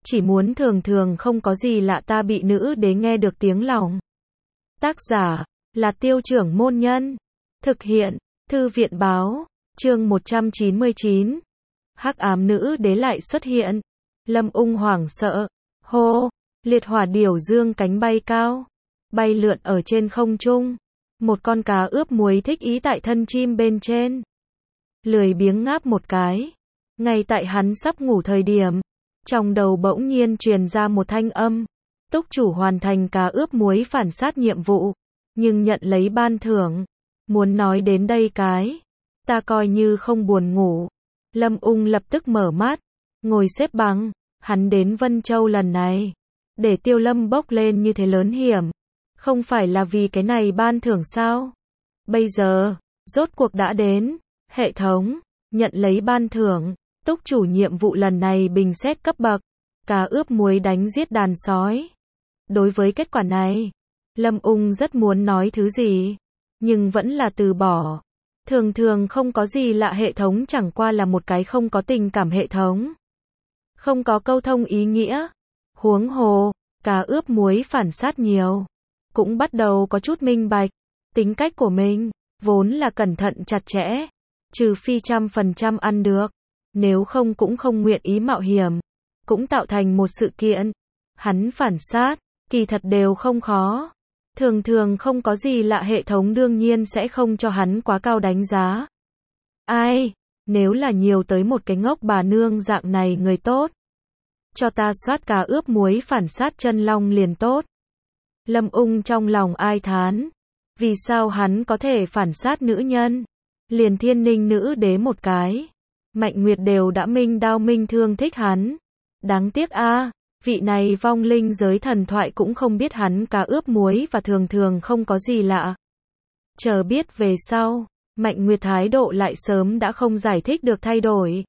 chỉ muốn thường thường không có gì lạ ta bị nữ đế nghe được tiếng lòng. Tác giả là Tiêu Trưởng Môn Nhân. Thực hiện Thư viện Báo. Chương 199. Hắc ám nữ đế lại xuất hiện. Lâm Ung hoảng sợ. Hô, liệt hỏa điểu dương cánh bay cao, bay lượn ở trên không trung. Một con cá ướp muối thích ý tại thân chim bên trên, lười biếng ngáp một cái. Ngay tại hắn sắp ngủ thời điểm, trong đầu bỗng nhiên truyền ra một thanh âm. Túc chủ hoàn thành cá ướp muối phản sát nhiệm vụ, nhưng nhận lấy ban thưởng. Muốn nói đến đây ta coi như không buồn ngủ. Lâm Ung lập tức mở mắt, ngồi xếp bằng. Hắn đến Vân Châu lần này, để Tiêu Lâm bốc lên như thế lớn hiểm, không phải là vì cái này ban thưởng sao? Bây giờ, rốt cuộc đã đến. Hệ thống, nhận lấy ban thưởng. Túc chủ nhiệm vụ lần này bình xét cấp bậc, cá ướp muối đánh giết đàn sói. Đối với kết quả này, Lâm Ung rất muốn nói thứ gì, nhưng vẫn là từ bỏ. Thường thường không có gì lạ, hệ thống chẳng qua là một cái không có tình cảm hệ thống, không có câu thông ý nghĩa. Huống hồ, cá ướp muối phản sát nhiều, cũng bắt đầu có chút minh bạch. Tính cách của mình, vốn là cẩn thận chặt chẽ, trừ phi 100% ăn được, nếu không cũng không nguyện ý mạo hiểm. Cũng tạo thành một sự kiện, hắn phản sát, kỳ thật đều không khó. Thường thường không có gì lạ, hệ thống đương nhiên sẽ không cho hắn quá cao đánh giá. Ai, nếu là nhiều tới một cái ngốc bà nương dạng này người tốt, cho ta soát cá ướp muối phản sát chân long liền tốt. Lâm Ung trong lòng ai thán, vì sao hắn có thể phản sát nữ nhân, liền Thiên Ninh nữ đế một cái, Mạnh Nguyệt đều đã minh đao minh thương thích hắn. Đáng tiếc vị này vong linh giới thần thoại cũng không biết hắn cá ướp muối và thường thường không có gì lạ. Chờ biết về sau, Mạnh Nguyệt thái độ lại sớm đã không giải thích được thay đổi.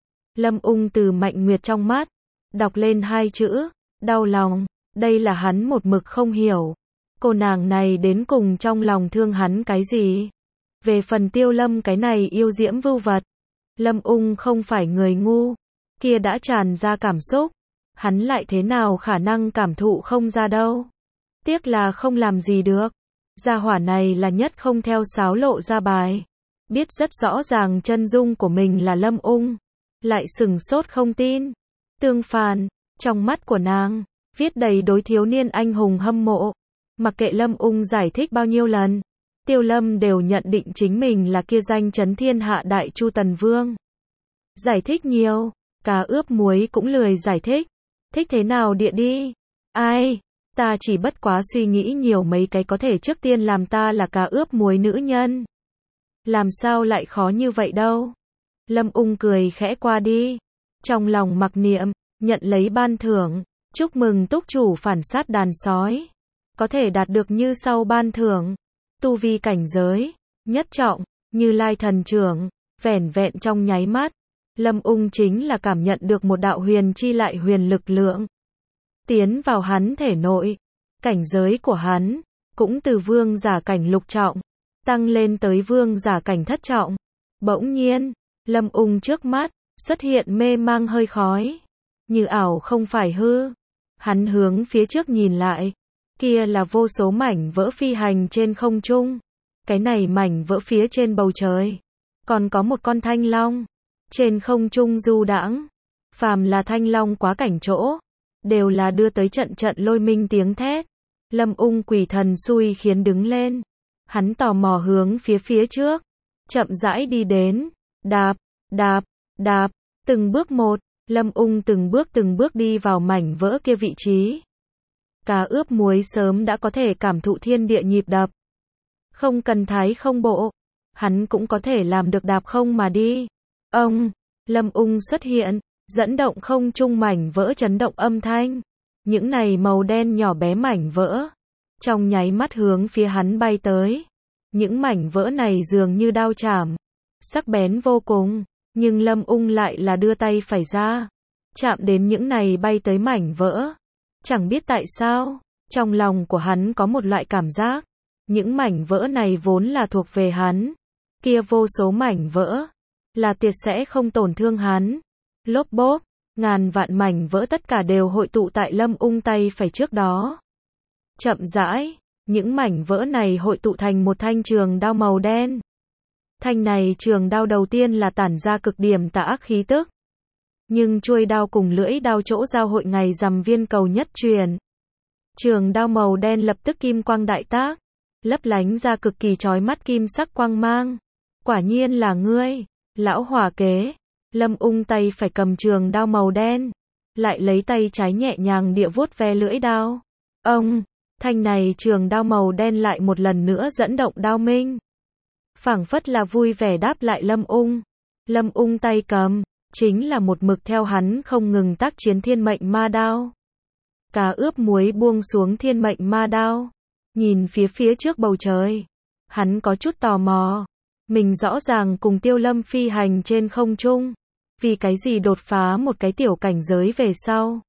Lâm Ung từ Mạnh Nguyệt trong mắt đọc lên hai chữ, đau lòng. Đây là hắn một mực không hiểu. Cô nàng này đến cùng trong lòng thương hắn cái gì? Về phần Tiêu Lâm cái này yêu diễm vưu vật, Lâm Ung không phải người ngu, kia đã tràn ra cảm xúc, hắn lại thế nào khả năng cảm thụ không ra đâu. Tiếc là không làm gì được. Gia hỏa này là nhất không theo sáo lộ ra bài, biết rất rõ ràng chân dung của mình là Lâm Ung, lại sừng sốt không tin. Tương phản, trong mắt của nàng, viết đầy đối thiếu niên anh hùng hâm mộ. Mặc kệ Lâm Ung giải thích bao nhiêu lần, Tiêu Lâm đều nhận định chính mình là kia danh chấn thiên hạ đại Chu Tần Vương. Giải thích nhiều, cá ướp muối cũng lười giải thích. Thích thế nào địa đi. Ai, ta chỉ bất quá suy nghĩ nhiều mấy cái có thể trước tiên làm ta là cá ướp muối nữ nhân. Làm sao lại khó như vậy đâu. Lâm Ung cười khẽ qua đi, trong lòng mặc niệm, nhận lấy ban thưởng. Chúc mừng túc chủ phản sát đàn sói, có thể đạt được như sau ban thưởng. Tu vi cảnh giới nhất trọng, Như Lai thần trưởng. Vẻn vẹn trong nháy mắt, Lâm Ung chính là cảm nhận được một đạo huyền chi lại huyền lực lượng tiến vào hắn thể nội. Cảnh giới của hắn cũng từ vương giả cảnh lục trọng tăng lên tới vương giả cảnh thất trọng. Bỗng nhiên, Lâm Ung trước mắt xuất hiện mê mang hơi khói, như ảo không phải hư. Hắn hướng phía trước nhìn lại, kia là vô số mảnh vỡ phi hành trên không trung. Cái này mảnh vỡ phía trên bầu trời, còn có một con thanh long trên không trung du đãng. Phàm là thanh long quá cảnh chỗ, đều là đưa tới trận trận lôi minh tiếng thét. Lâm Ung quỷ thần xui khiến đứng lên, hắn tò mò hướng phía trước, chậm rãi đi đến, đạp, đạp, đạp, từng bước một, Lâm Ung từng bước đi vào mảnh vỡ kia vị trí. Cá ướp muối sớm đã có thể cảm thụ thiên địa nhịp đập, không cần thái không bộ, hắn cũng có thể làm được đạp không mà đi. Ông, Lâm Ung xuất hiện, dẫn động không trung mảnh vỡ chấn động âm thanh. Những này màu đen nhỏ bé mảnh vỡ, trong nháy mắt hướng phía hắn bay tới. Những mảnh vỡ này dường như đao chảm, sắc bén vô cùng, nhưng Lâm Ung lại là đưa tay phải ra, chạm đến những này bay tới mảnh vỡ. Chẳng biết tại sao, trong lòng của hắn có một loại cảm giác, những mảnh vỡ này vốn là thuộc về hắn. Kia vô số mảnh vỡ, là tuyệt sẽ không tổn thương hắn. Lốp bốp, ngàn vạn mảnh vỡ tất cả đều hội tụ tại Lâm Ung tay phải trước đó. Chậm rãi, những mảnh vỡ này hội tụ thành một thanh trường đao màu đen. Thanh này trường đao đầu tiên là tản ra cực điểm tà ác khí tức. Nhưng chuôi đao cùng lưỡi đao chỗ giao hội ngày rằm viên cầu nhất truyền. Trường đao màu đen lập tức kim quang đại tác, lấp lánh ra cực kỳ chói mắt kim sắc quang mang. Quả nhiên là ngươi, lão hỏa kế. Lâm Ung tay phải cầm trường đao màu đen, lại lấy tay trái nhẹ nhàng địa vuốt ve lưỡi đao. Ông, thanh này trường đao màu đen lại một lần nữa dẫn động đao minh. Phảng phất là vui vẻ đáp lại Lâm Ung. Lâm Ung tay cầm, chính là một mực theo hắn không ngừng tác chiến thiên mệnh ma đao. Cá ướp muối buông xuống thiên mệnh ma đao, nhìn phía trước bầu trời. Hắn có chút tò mò. Mình rõ ràng cùng Tiêu Lâm phi hành trên không trung. Vì cái gì đột phá một cái tiểu cảnh giới về sau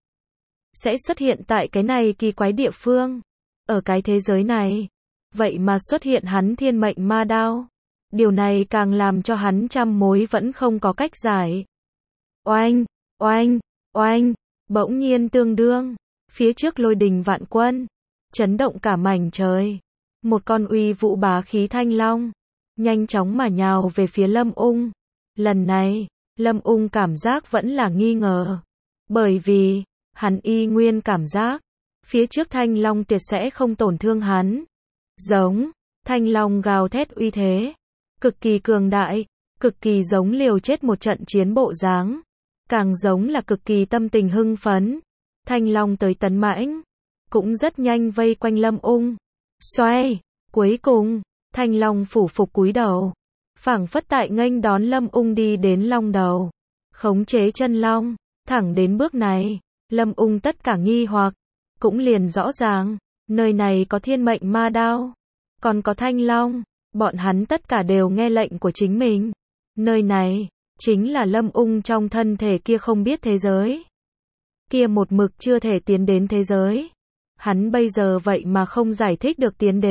sẽ xuất hiện tại cái này kỳ quái địa phương. Ở cái thế giới này, vậy mà xuất hiện hắn thiên mệnh ma đao. Điều này càng làm cho hắn trăm mối vẫn không có cách giải. Oanh, oanh, oanh, bỗng nhiên tương đương, phía trước lôi đình vạn quân, chấn động cả mảnh trời. Một con uy vũ bá khí thanh long, nhanh chóng mà nhào về phía Lâm Ung. Lần này, Lâm Ung cảm giác vẫn là nghi ngờ. Bởi vì, hắn y nguyên cảm giác, phía trước thanh long tuyệt sẽ không tổn thương hắn. Giống, thanh long gào thét uy thế, cực kỳ cường đại, cực kỳ giống liều chết một trận chiến bộ dáng. Càng giống là cực kỳ tâm tình hưng phấn. Thanh long tới tấn mãnh, cũng rất nhanh vây quanh Lâm Ung. Xoay, cuối cùng, thanh long phủ phục cúi đầu, phảng phất tại nghênh đón Lâm Ung đi đến long đầu, khống chế chân long. Thẳng đến bước này, Lâm Ung tất cả nghi hoặc cũng liền rõ ràng, nơi này có thiên mệnh ma đao, còn có thanh long, bọn hắn tất cả đều nghe lệnh của chính mình. Nơi này chính là Lâm Ung trong thân thể kia không biết thế giới, kia một mực chưa thể tiến đến thế giới. Hắn bây giờ vậy mà không giải thích được tiến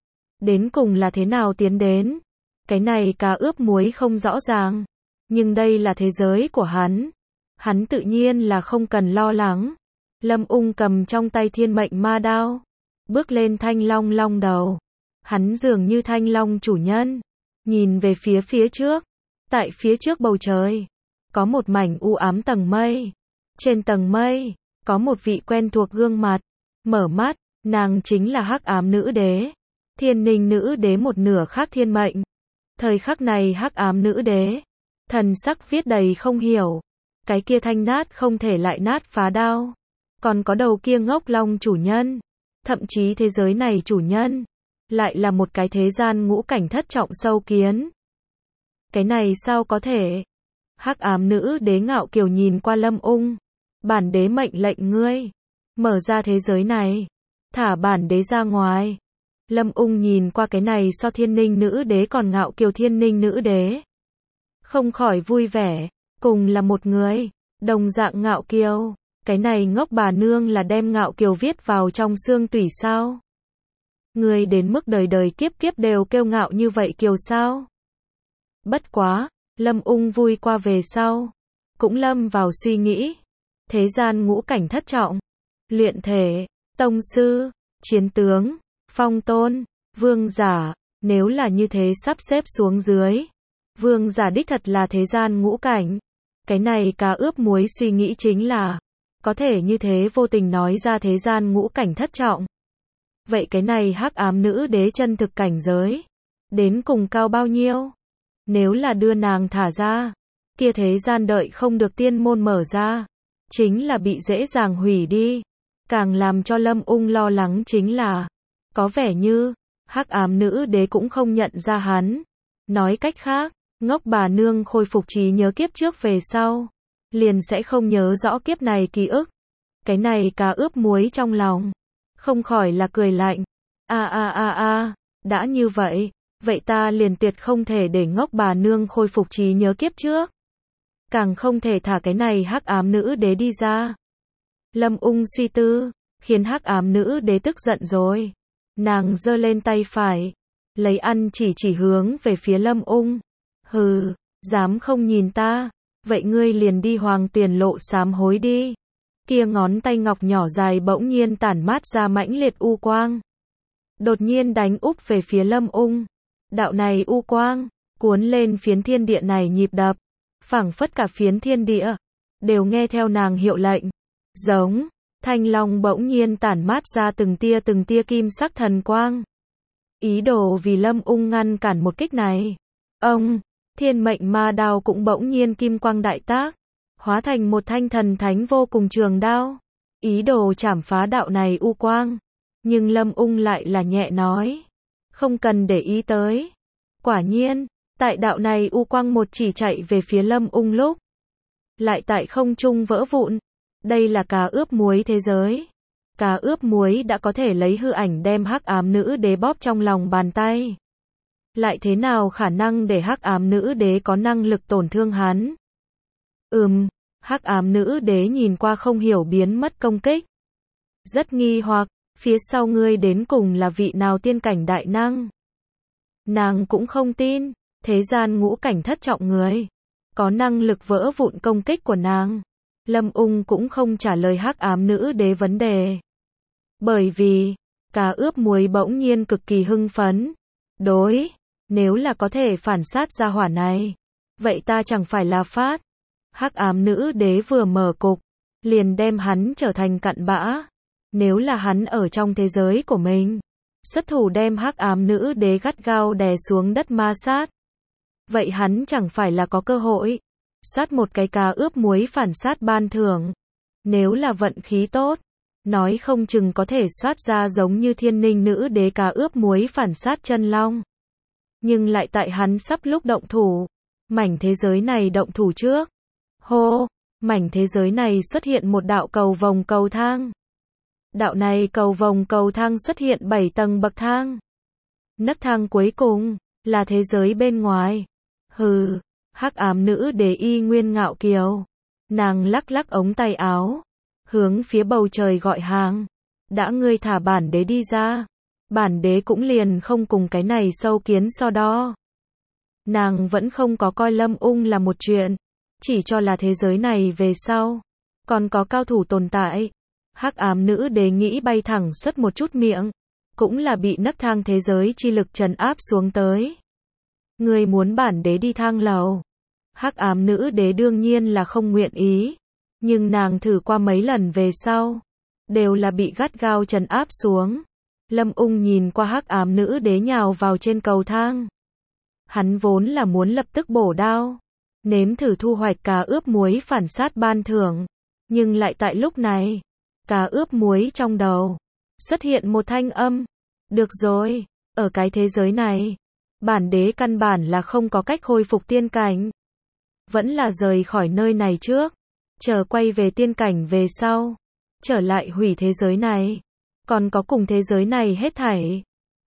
đến cùng là thế nào tiến đến. Cái này cá ướp muối không rõ ràng, nhưng đây là thế giới của hắn. Hắn tự nhiên là không cần lo lắng. Lâm Ung cầm trong tay thiên mệnh ma đao, bước lên thanh long long đầu. Hắn dường như thanh long chủ nhân, nhìn về phía trước. Tại phía trước bầu trời, có một mảnh u ám tầng mây. Trên tầng mây, có một vị quen thuộc gương mặt. Mở mắt, nàng chính là Hắc Ám Nữ Đế. Thiên Ninh Nữ Đế một nửa khác thiên mệnh. Thời khắc này Hắc Ám Nữ Đế, thần sắc viết đầy không hiểu. Cái kia thanh nát không thể lại nát phá đao. Còn có đầu kia ngốc long chủ nhân. Thậm chí thế giới này chủ nhân, lại là một cái thế gian ngũ cảnh thất trọng sâu kiến. Cái này sao có thể? Hắc Ám Nữ Đế ngạo kiều nhìn qua Lâm Ung. Bản đế mệnh lệnh ngươi, mở ra thế giới này, thả bản đế ra ngoài. Lâm Ung nhìn qua cái này so Thiên Ninh Nữ Đế còn ngạo kiều Thiên Ninh Nữ Đế, không khỏi vui vẻ. Cùng là một người, đồng dạng ngạo kiều. Cái này ngốc bà nương là đem ngạo kiều viết vào trong xương tủy sao? Người đến mức đời đời kiếp kiếp đều kiêu ngạo như vậy kiều sao? Bất quá, Lâm Ung vui qua về sau, cũng lâm vào suy nghĩ. Thế gian ngũ cảnh thất trọng, luyện thể, tông sư, chiến tướng, phong tôn, vương giả, nếu là như thế sắp xếp xuống dưới, vương giả đích thật là thế gian ngũ cảnh. Cái này cá ướp muối suy nghĩ chính là, có thể như thế vô tình nói ra thế gian ngũ cảnh thất trọng. Vậy cái này Hắc Ám Nữ Đế chân thực cảnh giới, đến cùng cao bao nhiêu? Nếu là đưa nàng thả ra, kia thế gian đợi không được tiên môn mở ra, chính là bị dễ dàng hủy đi. Càng làm cho Lâm Ung lo lắng chính là, có vẻ như, Hắc Ám Nữ Đế cũng không nhận ra hắn. Nói cách khác, ngốc bà nương khôi phục trí nhớ kiếp trước về sau, liền sẽ không nhớ rõ kiếp này ký ức. Cái này cá ướp muối trong lòng, không khỏi là cười lạnh. Đã như vậy, vậy ta liền tuyệt không thể để ngốc bà nương khôi phục trí nhớ kiếp trước. Càng không thể thả cái này Hắc Ám Nữ Đế đi ra. Lâm Ung suy tư, khiến Hắc Ám Nữ Đế tức giận rồi. Nàng giơ lên tay phải, lấy ăn chỉ hướng về phía Lâm Ung. Hừ, dám không nhìn ta, vậy ngươi liền đi Hoàng Tuyền lộ sám hối đi. Kia ngón tay ngọc nhỏ dài bỗng nhiên tản mát ra mãnh liệt u quang. Đột nhiên đánh úp về phía Lâm Ung. Đạo này u quang, cuốn lên phiến thiên địa này nhịp đập. Phảng phất cả phiến thiên địa, đều nghe theo nàng hiệu lệnh. Giống, thanh long bỗng nhiên tản mát ra từng tia kim sắc thần quang. Ý đồ vì Lâm Ung ngăn cản một kích này. Ông, thiên mệnh ma đao cũng bỗng nhiên kim quang đại tác. Hóa thành một thanh thần thánh vô cùng trường đao. Ý đồ chảm phá đạo này u quang. Nhưng Lâm Ung lại là nhẹ nói. Không cần để ý tới. Quả nhiên, tại đạo này u quang một chỉ chạy về phía Lâm Ung lúc. Lại tại không trung vỡ vụn. Đây là cá ướp muối thế giới. Cá ướp muối đã có thể lấy hư ảnh đem hắc ám nữ đế bóp trong lòng bàn tay. Lại thế nào khả năng để hắc ám nữ đế có năng lực tổn thương hắn? Hắc ám nữ đế nhìn qua không hiểu biến mất công kích. Rất nghi hoặc, phía sau ngươi đến cùng là vị nào tiên cảnh đại năng? Nàng cũng không tin, thế gian ngũ cảnh thất trọng người. Có năng lực vỡ vụn công kích của nàng. Lâm Ung cũng không trả lời hắc ám nữ đế vấn đề. Bởi vì, cá ướp muối bỗng nhiên cực kỳ hưng phấn. Đối, nếu là có thể phản sát ra hỏa này, vậy ta chẳng phải là phát. Hắc ám nữ đế vừa mở cục, liền đem hắn trở thành cặn bã. Nếu là hắn ở trong thế giới của mình, xuất thủ đem hắc ám nữ đế gắt gao đè xuống đất ma sát. Vậy hắn chẳng phải là có cơ hội sát một cái cá ướp muối phản sát ban thưởng. Nếu là vận khí tốt, nói không chừng có thể soát ra giống như thiên ninh nữ đế cá ướp muối phản sát chân long. Nhưng lại tại hắn sắp lúc động thủ, mảnh thế giới này động thủ trước. Hô, mảnh thế giới này xuất hiện một đạo cầu vồng cầu thang. Đạo này cầu vồng cầu thang xuất hiện 7 tầng bậc thang. Nấc thang cuối cùng là thế giới bên ngoài. Hừ, hắc ám nữ đế y nguyên ngạo kiều. Nàng lắc lắc ống tay áo, hướng phía bầu trời gọi hàng. Đã ngươi thả bản đế đi ra. Bản đế cũng liền không cùng cái này sâu kiến so đo. Nàng vẫn không có coi Lâm Ung là một chuyện, chỉ cho là thế giới này về sau còn có cao thủ tồn tại. Hắc ám nữ đế nghĩ bay thẳng xuất một chút miệng, cũng là bị nấc thang thế giới chi lực trấn áp xuống tới. Ngươi muốn bản đế đi thang lầu? Hắc ám nữ đế đương nhiên là không nguyện ý, nhưng nàng thử qua mấy lần về sau, đều là bị gắt gao trấn áp xuống. Lâm Ung nhìn qua hắc ám nữ đế nhào vào trên cầu thang. Hắn vốn là muốn lập tức bổ đao, nếm thử thu hoạch cá ướp muối phản sát ban thưởng, nhưng lại tại lúc này, cá ướp muối trong đầu xuất hiện một thanh âm. Được rồi, ở cái thế giới này, bản đế căn bản là không có cách khôi phục tiên cảnh. Vẫn là rời khỏi nơi này trước, chờ quay về tiên cảnh về sau, trở lại hủy thế giới này, còn có cùng thế giới này hết thảy.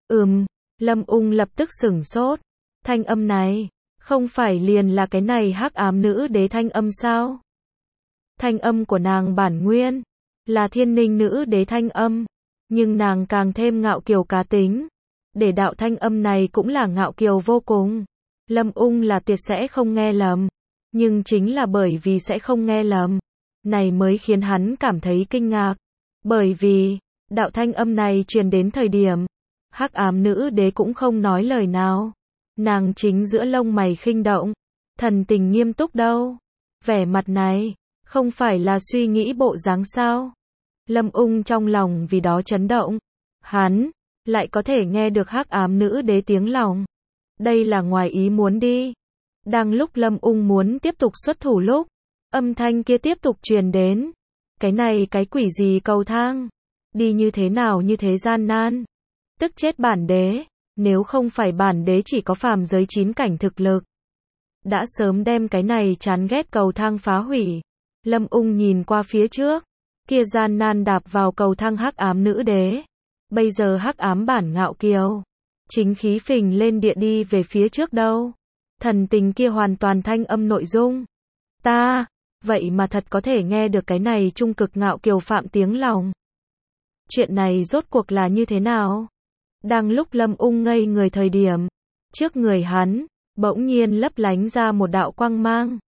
Lâm Ung lập tức sửng sốt. Thanh âm này, không phải liền là cái này hắc ám nữ đế thanh âm sao? Thanh âm của nàng bản nguyên là thiên ninh nữ đế thanh âm, nhưng nàng càng thêm ngạo kiều cá tính. Để đạo thanh âm này cũng là ngạo kiều vô cùng. Lâm Ung là tuyệt sẽ không nghe lầm, nhưng chính là bởi vì sẽ không nghe lầm, này mới khiến hắn cảm thấy kinh ngạc. Bởi vì, đạo thanh âm này truyền đến thời điểm, hắc ám nữ đế cũng không nói lời nào. Nàng chính giữa lông mày khinh động, thần tình nghiêm túc đâu. Vẻ mặt này, không phải là suy nghĩ bộ dáng sao? Lâm Ung trong lòng vì đó chấn động. Hắn lại có thể nghe được hắc ám nữ đế tiếng lòng. Đây là ngoài ý muốn đi. Đang lúc Lâm Ung muốn tiếp tục xuất thủ lúc, âm thanh kia tiếp tục truyền đến. Cái này cái quỷ gì cầu thang? Đi như thế nào như thế gian nan? Tức chết bản đế. Nếu không phải bản đế chỉ có phàm giới 9 cảnh thực lực, đã sớm đem cái này chán ghét cầu thang phá hủy. Lâm Ung nhìn qua phía trước, kia gian nan đạp vào cầu thang hắc ám nữ đế. Bây giờ hắc ám bản ngạo kiều, chính khí phình lên địa đi về phía trước đâu. Thần tình kia hoàn toàn thanh âm nội dung. Ta, vậy mà thật có thể nghe được cái này trung cực ngạo kiều phạm tiếng lòng. Chuyện này rốt cuộc là như thế nào? Đang lúc Lâm Ung ngây người thời điểm, trước người hắn, bỗng nhiên lấp lánh ra một đạo quang mang.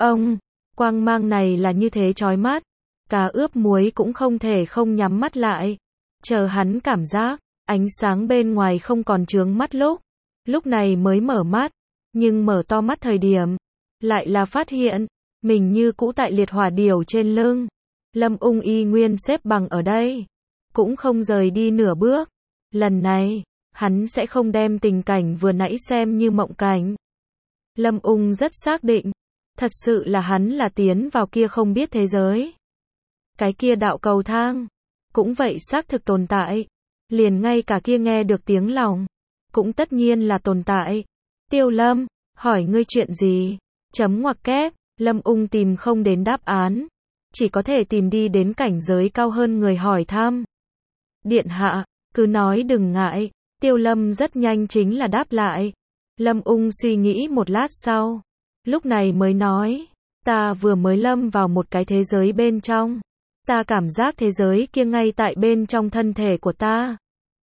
Ông, quang mang này là như thế chói mắt. Cá ướp muối cũng không thể không nhắm mắt lại. Chờ hắn cảm giác, ánh sáng bên ngoài không còn chướng mắt lúc này mới mở mắt. Nhưng mở to mắt thời điểm, lại là phát hiện, mình như cũ tại liệt hỏa điểu trên lưng. Lâm Ung y nguyên xếp bằng ở đây, cũng không rời đi nửa bước. Lần này, hắn sẽ không đem tình cảnh vừa nãy xem như mộng cảnh. Lâm Ung rất xác định, thật sự là hắn là tiến vào kia không biết thế giới. Cái kia đạo cầu thang, cũng vậy xác thực tồn tại. Liền ngay cả kia nghe được tiếng lòng, cũng tất nhiên là tồn tại. Tiêu Lâm, hỏi ngươi chuyện gì? Chấm ngoặc kép, Lâm Ung tìm không đến đáp án. Chỉ có thể tìm đi đến cảnh giới cao hơn người hỏi thăm. Điện hạ, cứ nói đừng ngại. Tiêu Lâm rất nhanh chính là đáp lại. Lâm Ung suy nghĩ một lát sau, lúc này mới nói, ta vừa mới lâm vào một cái thế giới bên trong. Ta cảm giác thế giới kia ngay tại bên trong thân thể của ta.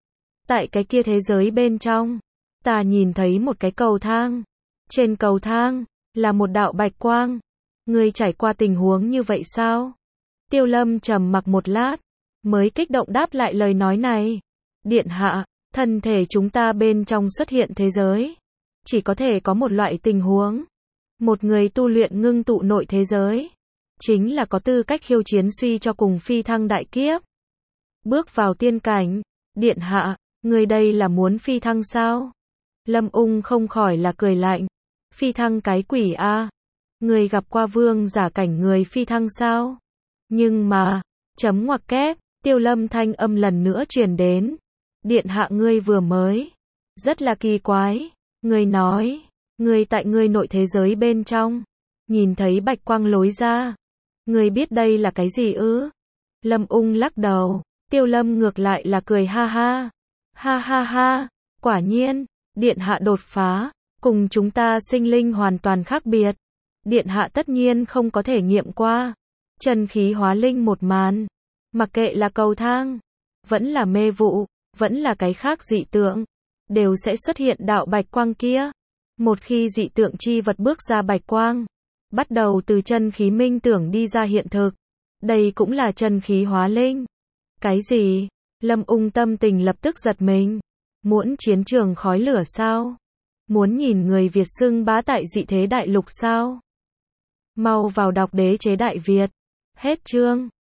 Tại cái kia thế giới bên trong, ta nhìn thấy một cái cầu thang. Trên cầu thang, là một đạo bạch quang. Ngươi trải qua tình huống như vậy sao? Tiêu Lâm trầm mặc một lát, mới kích động đáp lại lời nói này. Điện hạ, thân thể chúng ta bên trong xuất hiện thế giới. Chỉ có thể có một loại tình huống. Một người tu luyện ngưng tụ nội thế giới. Chính là có tư cách khiêu chiến suy cho cùng phi thăng đại kiếp. Bước vào tiên cảnh. Điện hạ, người đây là muốn phi thăng sao? Lâm Ung không khỏi là cười lạnh. Phi thăng cái quỷ a? Người gặp qua vương giả cảnh người phi thăng sao? Nhưng mà, chấm ngoặc kép, Tiêu Lâm thanh âm lần nữa truyền đến. Điện hạ ngươi vừa mới. Rất là kỳ quái. Ngươi nói, ngươi tại ngươi nội thế giới bên trong. Nhìn thấy bạch quang lối ra. Ngươi biết đây là cái gì ư? Lâm Ung lắc đầu. Tiêu Lâm ngược lại là cười ha ha. Ha ha ha, quả nhiên, điện hạ đột phá, cùng chúng ta sinh linh hoàn toàn khác biệt. Điện hạ tất nhiên không có thể nghiệm qua. Chân khí hóa linh một màn. Mặc kệ là cầu thang, vẫn là mê vụ, vẫn là cái khác dị tượng, đều sẽ xuất hiện đạo bạch quang kia. Một khi dị tượng chi vật bước ra bạch quang, bắt đầu từ chân khí minh tưởng đi ra hiện thực. Đây cũng là chân khí hóa linh. Cái gì? Lâm Ung tâm tình lập tức giật mình. Muốn chiến trường khói lửa sao? Muốn nhìn người Việt xưng bá tại dị thế đại lục sao? Mau vào đọc Đế chế Đại Việt. Hết chương.